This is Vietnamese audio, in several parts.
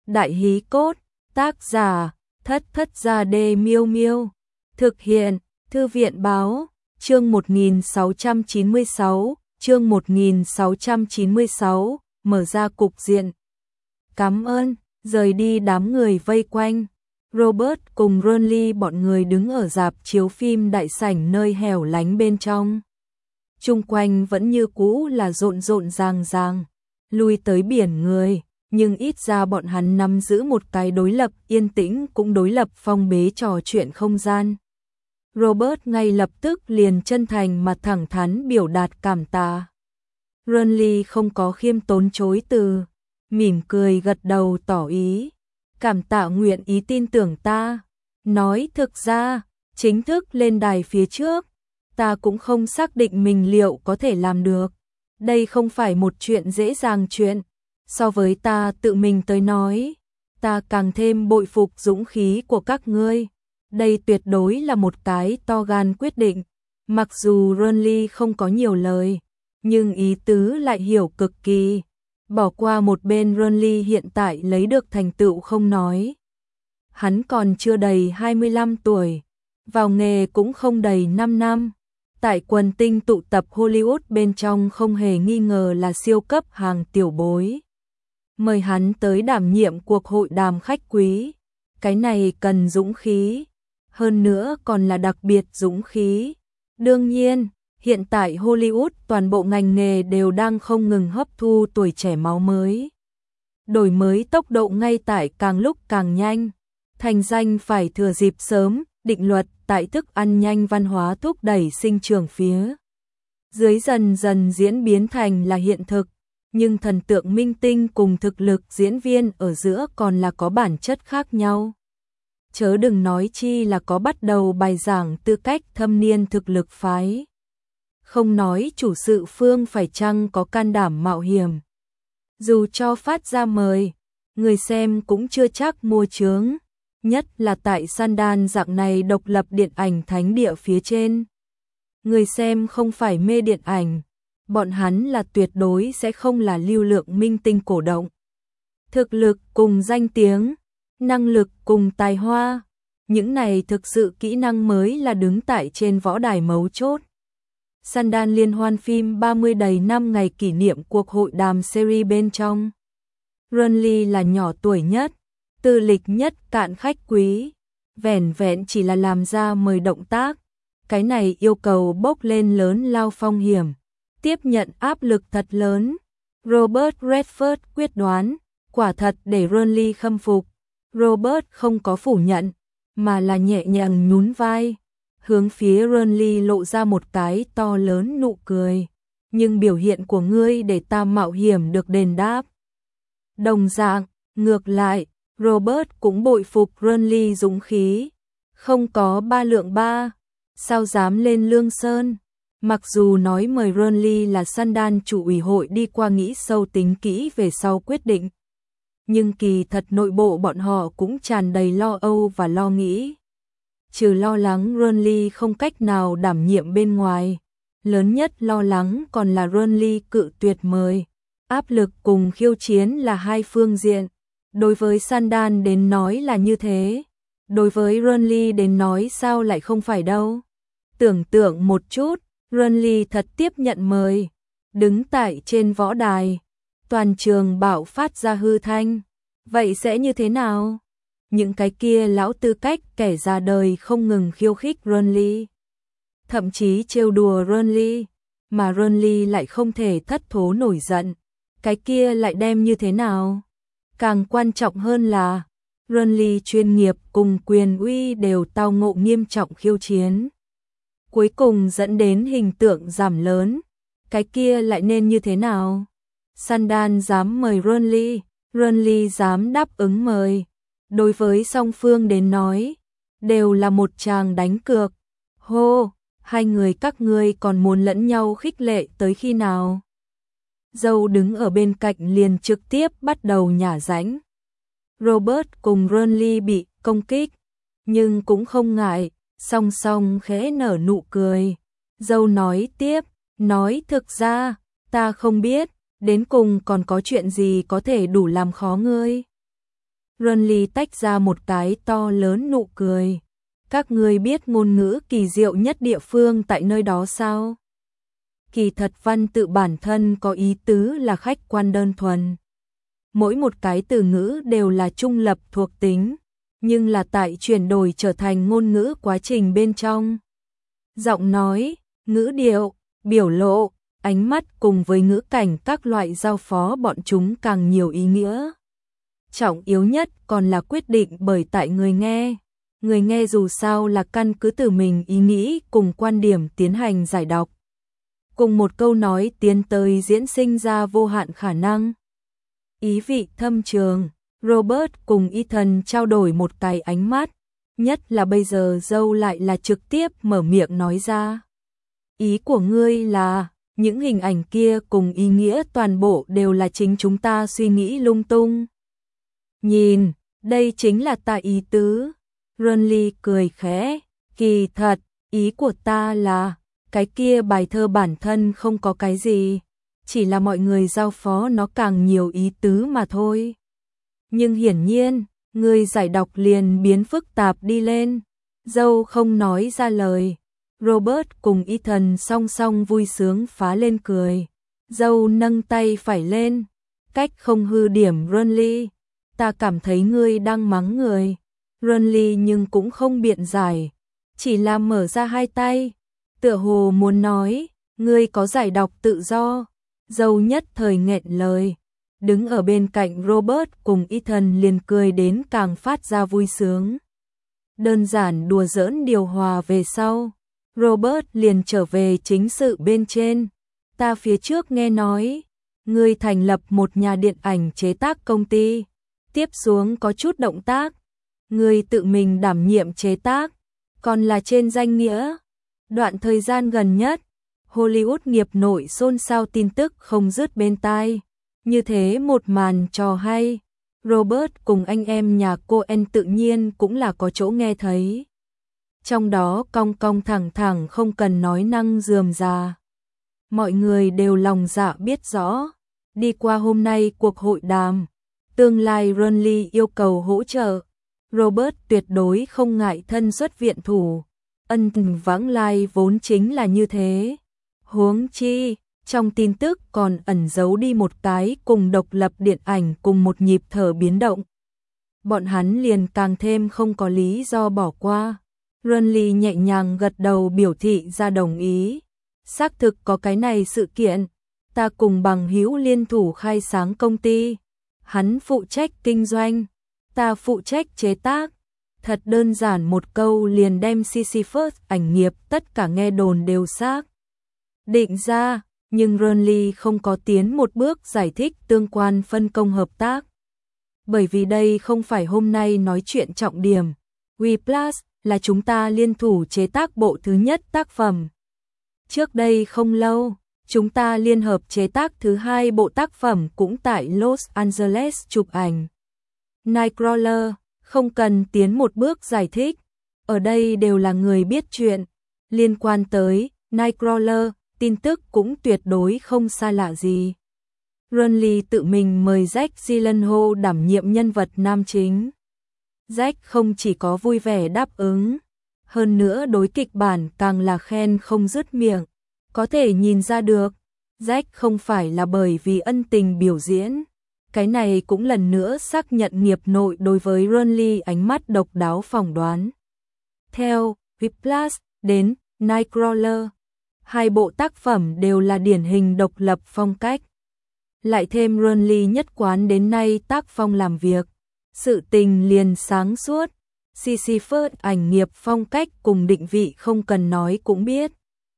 Đại hí cốt, tác giả, Thất Thất Gia Đê Miêu Miêu. Thực hiện, Thư viện báo, chương 1696, chương 1696, mở ra cục diện. Cảm ơn, rời đi đám người vây quanh. Robert cùng Ronly bọn người đứng ở rạp chiếu phim đại sảnh nơi hẻo lánh bên trong. Chung quanh vẫn như cũ là rộn rộn ràng ràng, lui tới biển người, nhưng ít ra bọn hắn nắm giữ một cái đối lập yên tĩnh cũng đối lập phong bế trò chuyện không gian. Robert ngay lập tức liền chân thành mà thẳng thắn biểu đạt cảm tạ. Ronly không có khiêm tốn chối từ, mỉm cười gật đầu tỏ ý. Cảm tạ nguyện ý tin tưởng ta. Nói thực ra, chính thức lên đài phía trước, ta cũng không xác định mình liệu có thể làm được. Đây không phải một chuyện dễ dàng chuyện. So với ta tự mình tới nói, ta càng thêm bội phục dũng khí của các ngươi. Đây tuyệt đối là một cái to gan quyết định. Mặc dù Ronly không có nhiều lời, nhưng ý tứ lại hiểu cực kỳ. Bỏ qua một bên Ronly hiện tại lấy được thành tựu không nói. Hắn còn chưa đầy 25 tuổi, vào nghề cũng không đầy 5 năm. Tại quần tinh tụ tập Hollywood bên trong không hề nghi ngờ là siêu cấp hàng tiểu bối. Mời hắn tới đảm nhiệm cuộc hội đàm khách quý. Cái này cần dũng khí, hơn nữa còn là đặc biệt dũng khí. Đương nhiên, hiện tại Hollywood toàn bộ ngành nghề đều đang không ngừng hấp thu tuổi trẻ máu mới. Đổi mới tốc độ ngay tại càng lúc càng nhanh. Thành danh phải thừa dịp sớm, định luật tại thức ăn nhanh văn hóa thúc đẩy sinh trưởng phía dưới dần dần diễn biến thành là hiện thực. Nhưng thần tượng minh tinh cùng thực lực diễn viên ở giữa còn là có bản chất khác nhau. Chớ đừng nói chi là có bắt đầu bài giảng tư cách thâm niên thực lực phái. Không nói chủ sự phương phải chăng có can đảm mạo hiểm. Dù cho phát ra mời, người xem cũng chưa chắc mua chướng. Nhất là tại Sundance dạng này độc lập điện ảnh thánh địa phía trên. Người xem không phải mê điện ảnh, bọn hắn là tuyệt đối sẽ không là lưu lượng minh tinh cổ động. Thực lực cùng danh tiếng, năng lực cùng tài hoa, những này thực sự kỹ năng mới là đứng tại trên võ đài mấu chốt. Sundance liên hoan phim 30 đầy năm ngày kỷ niệm cuộc hội đàm series bên trong. Ronly là nhỏ tuổi nhất, tư lịch nhất cạn khách quý, vẻn vẹn chỉ là làm ra mời động tác. Cái này yêu cầu bốc lên lớn lao phong hiểm, tiếp nhận áp lực thật lớn. Robert Redford quyết đoán, quả thật để Ronly khâm phục. Robert không có phủ nhận, mà là nhẹ nhàng nhún vai, hướng phía Ronly lộ ra một cái to lớn nụ cười. Nhưng biểu hiện của ngươi để ta mạo hiểm được đền đáp. Đồng dạng, ngược lại, Robert cũng bội phục Ronly dũng khí. Không có 3 lượng 3, sao dám lên Lương Sơn. Mặc dù nói mời Ronly là Sundance chủ ủy hội đi qua nghĩ sâu tính kỹ về sau quyết định. Nhưng kỳ thật nội bộ bọn họ cũng tràn đầy lo âu và lo nghĩ. Trừ lo lắng Ronly không cách nào đảm nhiệm bên ngoài, lớn nhất lo lắng còn là Ronly cự tuyệt mời. Áp lực cùng khiêu chiến là hai phương diện. Đối với Sundance đến nói là như thế, đối với Ronly đến nói sao lại không phải đâu. Tưởng tượng một chút, Ronly thật tiếp nhận mời, đứng tại trên võ đài, toàn trường bạo phát ra hư thanh. Vậy sẽ như thế nào? Những cái kia lão tư cách kẻ ra đời không ngừng khiêu khích Ronly, thậm chí trêu đùa Ronly, mà Ronly lại không thể thất thố nổi giận. Cái kia lại đem như thế nào? Càng quan trọng hơn là Ronly chuyên nghiệp cùng quyền uy đều tao ngộ nghiêm trọng khiêu chiến. Cuối cùng dẫn đến hình tượng giảm lớn. Cái kia lại nên như thế nào? Sundance dám mời Ronly, Ronly dám đáp ứng mời. Đối với song phương đến nói, đều là một tràng đánh cược. Hô, hai người các ngươi còn muốn lẫn nhau khích lệ tới khi nào? Dâu đứng ở bên cạnh liền trực tiếp bắt đầu nhả ránh. Robert cùng Ronly bị công kích, nhưng cũng không ngại, song song khẽ nở nụ cười. Dâu nói tiếp, nói thực ra, ta không biết, đến cùng còn có chuyện gì có thể đủ làm khó ngươi. Renly tách ra một cái to lớn nụ cười. Các ngươi biết ngôn ngữ kỳ diệu nhất địa phương tại nơi đó sao? Kỳ thật văn tự bản thân có ý tứ là khách quan đơn thuần. Mỗi một cái từ ngữ đều là trung lập thuộc tính, nhưng là tại chuyển đổi trở thành ngôn ngữ quá trình bên trong. Giọng nói, ngữ điệu, biểu lộ, ánh mắt cùng với ngữ cảnh các loại giao phó bọn chúng càng nhiều ý nghĩa. Trọng yếu nhất còn là quyết định bởi tại người nghe. Người nghe dù sao là căn cứ từ mình ý nghĩ cùng quan điểm tiến hành giải đọc. Cùng một câu nói tiến tới diễn sinh ra vô hạn khả năng. Ý vị thâm trường, Robert cùng Ethan trao đổi một cái ánh mắt, nhất là bây giờ Dâu lại là trực tiếp mở miệng nói ra. Ý của ngươi là, những hình ảnh kia cùng ý nghĩa toàn bộ đều là chính chúng ta suy nghĩ lung tung. Nhìn, đây chính là ta ý tứ. Renly cười khẽ, kỳ thật, ý của ta là, cái kia bài thơ bản thân không có cái gì, chỉ là mọi người giao phó nó càng nhiều ý tứ mà thôi. Nhưng hiển nhiên, người giải đọc liền biến phức tạp đi lên. Dâu không nói ra lời. Robert cùng Ethan song song vui sướng phá lên cười. Dâu nâng tay phải lên, cách không hư điểm Renly. Ta cảm thấy ngươi đang mắng người. Renly nhưng cũng không biện giải, chỉ là mở ra hai tay, tựa hồ muốn nói, ngươi có giải đọc tự do. Dâu nhất thời nghẹn lời, đứng ở bên cạnh Robert cùng Ethan liền cười đến càng phát ra vui sướng. Đơn giản đùa giỡn điều hòa về sau, Robert liền trở về chính sự bên trên. Ta phía trước nghe nói, ngươi thành lập một nhà điện ảnh chế tác công ty, tiếp xuống có chút động tác. Ngươi tự mình đảm nhiệm chế tác, còn là trên danh nghĩa. Đoạn thời gian gần nhất, Hollywood nghiệp nội xôn xao tin tức không dứt bên tai. Như thế một màn trò hay, Robert cùng anh em nhà Coen tự nhiên cũng là có chỗ nghe thấy. Trong đó cong cong thẳng thẳng không cần nói năng rườm rà. Mọi người đều lòng dạ biết rõ. Đi qua hôm nay cuộc hội đàm, tương lai Renly yêu cầu hỗ trợ. Robert tuyệt đối không ngại thân xuất viện thủ. Ân tình vãng lai vốn chính là như thế. Huống chi, trong tin tức còn ẩn giấu đi một cái cùng độc lập điện ảnh cùng một nhịp thở biến động. Bọn hắn liền càng thêm không có lý do bỏ qua. Renly nhẹ nhàng gật đầu biểu thị ra đồng ý. Xác thực có cái này sự kiện, ta cùng bằng hữu liên thủ khai sáng công ty. Hắn phụ trách kinh doanh, ta phụ trách chế tác. Thật đơn giản một câu liền đem Sisyphus ảnh nghiệp tất cả nghe đồn đều xác định ra, nhưng Renly không có tiến một bước giải thích tương quan phân công hợp tác. Bởi vì đây không phải hôm nay nói chuyện trọng điểm. Whiplash là chúng ta liên thủ chế tác bộ thứ nhất tác phẩm. Trước đây không lâu, chúng ta liên hợp chế tác thứ hai bộ tác phẩm cũng tại Los Angeles chụp ảnh. Nightcrawler, không cần tiến một bước giải thích, ở đây đều là người biết chuyện. Liên quan tới Nightcrawler, tin tức cũng tuyệt đối không xa lạ gì. Renly tự mình mời Jake Gyllenhaal đảm nhiệm nhân vật nam chính. Jake không chỉ có vui vẻ đáp ứng, hơn nữa đối kịch bản càng là khen không dứt miệng. Có thể nhìn ra được, Jake không phải là bởi vì ân tình biểu diễn. Cái này cũng lần nữa xác nhận nghiệp nội đối với Renly ánh mắt độc đáo phỏng đoán. Theo Whiplash đến Nightcrawler, hai bộ tác phẩm đều là điển hình độc lập phong cách. Lại thêm Renly nhất quán đến nay tác phong làm việc, sự tình liền sáng suốt. Sisyphus ảnh nghiệp phong cách cùng định vị không cần nói cũng biết.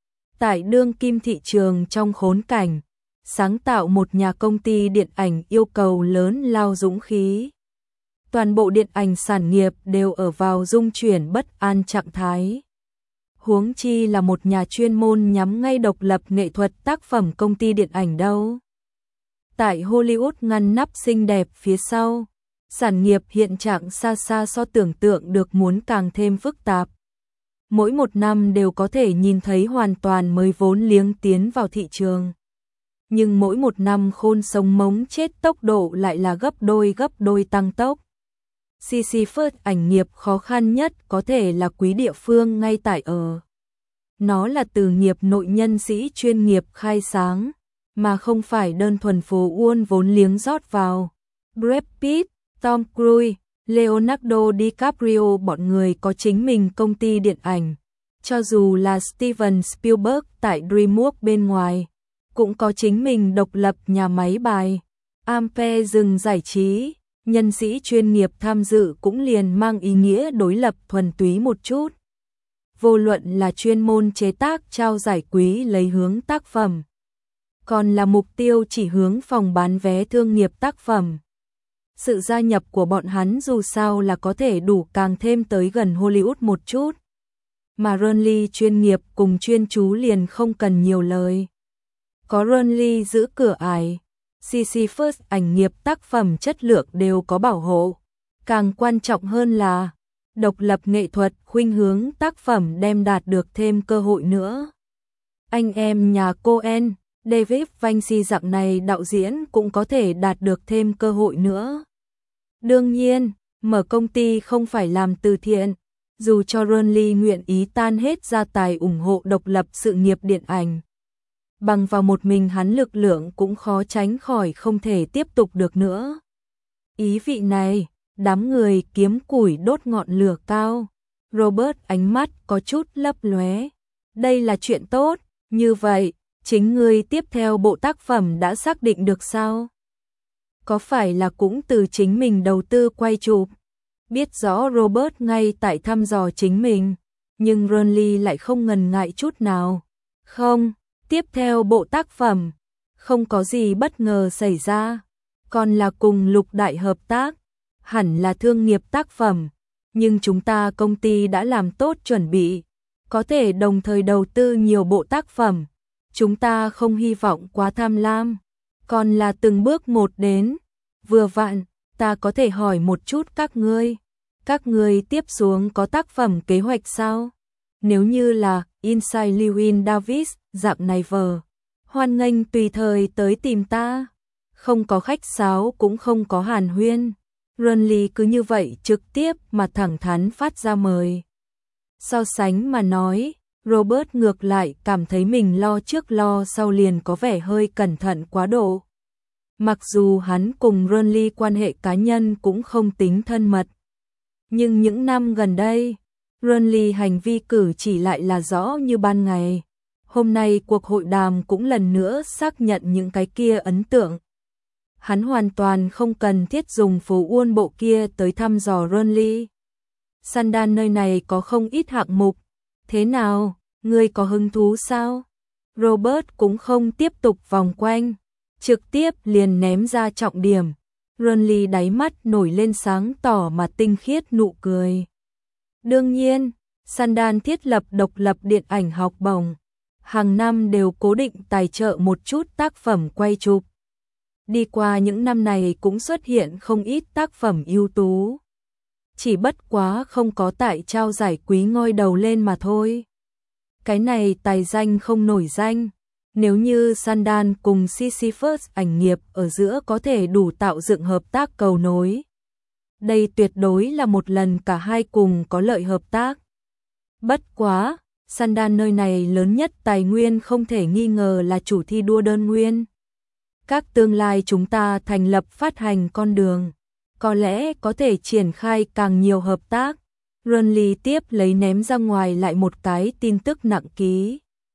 Tại đương kim thị trường trong khốn cảnh, sáng tạo một nhà công ty điện ảnh yêu cầu lớn lao dũng khí. Toàn bộ điện ảnh sản nghiệp đều ở vào dung chuyển bất an trạng thái. Huống chi là một nhà chuyên môn nhắm ngay độc lập nghệ thuật tác phẩm công ty điện ảnh đâu. Tại Hollywood ngăn nắp xinh đẹp phía sau, sản nghiệp hiện trạng xa xa so tưởng tượng được muốn càng thêm phức tạp. Mỗi một năm đều có thể nhìn thấy hoàn toàn mới vốn liếng tiến vào thị trường. Nhưng mỗi một năm khôn sống mống chết tốc độ lại là gấp đôi tăng tốc. Sisyphus ảnh nghiệp khó khăn nhất có thể là quý địa phương ngay tại ở. Nó là từ nghiệp nội nhân sĩ chuyên nghiệp khai sáng, mà không phải đơn thuần phố uôn vốn liếng rót vào. Brad Pitt, Tom Cruise, Leonardo DiCaprio bọn người có chính mình công ty điện ảnh. Cho dù là Steven Spielberg tại DreamWorks bên ngoài, cũng có chính mình độc lập nhà máy bài. Ampe dừng giải trí, nhân sĩ chuyên nghiệp tham dự cũng liền mang ý nghĩa đối lập thuần túy một chút. Vô luận là chuyên môn chế tác trao giải quý lấy hướng tác phẩm, còn là mục tiêu chỉ hướng phòng bán vé thương nghiệp tác phẩm. Sự gia nhập của bọn hắn dù sao là có thể đủ càng thêm tới gần Hollywood một chút. Mà Rurnley chuyên nghiệp cùng chuyên chú liền không cần nhiều lời. Có Rurnley giữ cửa ải, Sisyphus ảnh nghiệp tác phẩm chất lượng đều có bảo hộ. Càng quan trọng hơn là độc lập nghệ thuật khuynh hướng tác phẩm đem đạt được thêm cơ hội nữa. Anh em nhà Coen, David Vinci dạng này đạo diễn cũng có thể đạt được thêm cơ hội nữa. Đương nhiên, mở công ty không phải làm từ thiện, dù cho Rurnley nguyện ý tan hết gia tài ủng hộ độc lập sự nghiệp điện ảnh. Bằng vào một mình hắn lực lượng cũng khó tránh khỏi không thể tiếp tục được nữa. Ý vị này, đám người kiếm củi đốt ngọn lửa cao. Robert ánh mắt có chút lấp lóe. Đây là chuyện tốt, như vậy, chính ngươi tiếp theo bộ tác phẩm đã xác định được sao? Có phải là cũng từ chính mình đầu tư quay chụp? Biết rõ Robert ngay tại thăm dò chính mình, nhưng Rurnley lại không ngần ngại chút nào. Không, tiếp theo bộ tác phẩm, không có gì bất ngờ xảy ra, còn là cùng Lục Đại hợp tác, hẳn là thương nghiệp tác phẩm, nhưng chúng ta công ty đã làm tốt chuẩn bị, có thể đồng thời đầu tư nhiều bộ tác phẩm, chúng ta không hy vọng quá tham lam, còn là từng bước một đến, vừa vặn, ta có thể hỏi một chút các ngươi tiếp xuống có tác phẩm kế hoạch sao? Nếu như là Inside Llewyn Davis, dạng này vờ, hoan nghênh tùy thời tới tìm ta. Không có khách sáo cũng không có hàn huyên. Rurnley cứ như vậy trực tiếp mà thẳng thắn phát ra mời. So sánh mà nói, Robert ngược lại cảm thấy mình lo trước lo sau liền có vẻ hơi cẩn thận quá độ. Mặc dù hắn cùng Rurnley quan hệ cá nhân cũng không tính thân mật. Nhưng những năm gần đây, Rurnley hành vi cử chỉ lại là rõ như ban ngày. Hôm nay cuộc hội đàm cũng lần nữa xác nhận những cái kia ấn tượng. Hắn hoàn toàn không cần thiết dùng phố uôn bộ kia tới thăm dò Rurnley. Sandan nơi này có không ít hạng mục. Thế nào, ngươi có hứng thú sao? Robert cũng không tiếp tục vòng quanh, trực tiếp liền ném ra trọng điểm. Rurnley đáy mắt nổi lên sáng tỏ mà tinh khiết nụ cười. Đương nhiên, Sandan thiết lập độc lập điện ảnh học bổng. Hàng năm đều cố định tài trợ một chút tác phẩm quay chụp. Đi qua những năm này cũng xuất hiện không ít tác phẩm ưu tú. Chỉ bất quá không có tại trao giải quý ngoi đầu lên mà thôi. Cái này tài danh không nổi danh. Nếu như Sandan cùng Sisyphus ảnh nghiệp ở giữa có thể đủ tạo dựng hợp tác cầu nối. Đây tuyệt đối là một lần cả hai cùng có lợi hợp tác. Bất quá, Sandan nơi này lớn nhất tài nguyên không thể nghi ngờ là chủ thi đua đơn nguyên. Các tương lai chúng ta thành lập phát hành con đường, có lẽ có thể triển khai càng nhiều hợp tác. Rurnley tiếp lấy ném ra ngoài lại một cái tin tức nặng ký.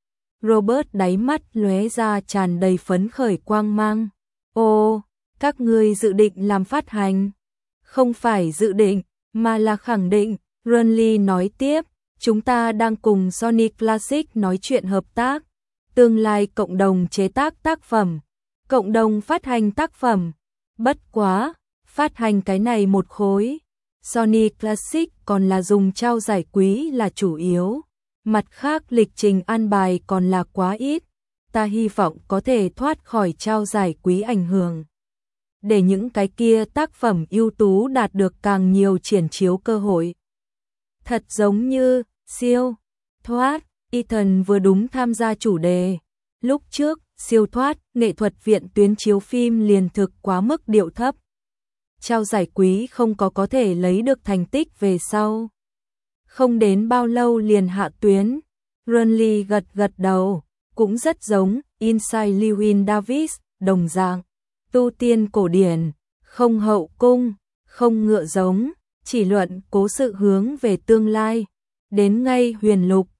Robert đáy mắt lóe ra tràn đầy phấn khởi quang mang. Ồ, các ngươi dự định làm phát hành? Không phải dự định, mà là khẳng định. Rurnley nói tiếp, chúng ta đang cùng Sony Classic nói chuyện hợp tác. Tương lai cộng đồng chế tác tác phẩm, cộng đồng phát hành tác phẩm. Bất quá, phát hành cái này một khối. Sony Classic còn là dùng trao giải quý là chủ yếu. Mặt khác lịch trình an bài còn là quá ít. Ta hy vọng có thể thoát khỏi trao giải quý ảnh hưởng. Để những cái kia tác phẩm ưu tú đạt được càng nhiều triển chiếu cơ hội. Thật giống như siêu thoát, Ethan vừa đúng tham gia chủ đề. Lúc trước, siêu thoát, nghệ thuật viện tuyến chiếu phim liền thực quá mức điệu thấp. trao giải quý không có thể lấy được thành tích về sau. Không đến bao lâu liền hạ tuyến. Burnley gật gật đầu, cũng rất giống Inside Llewyn Davis, đồng dạng. Tu tiên cổ điển, không hậu cung, không ngựa giống, chỉ luận cố sự hướng về tương lai. Đến ngay huyền lục,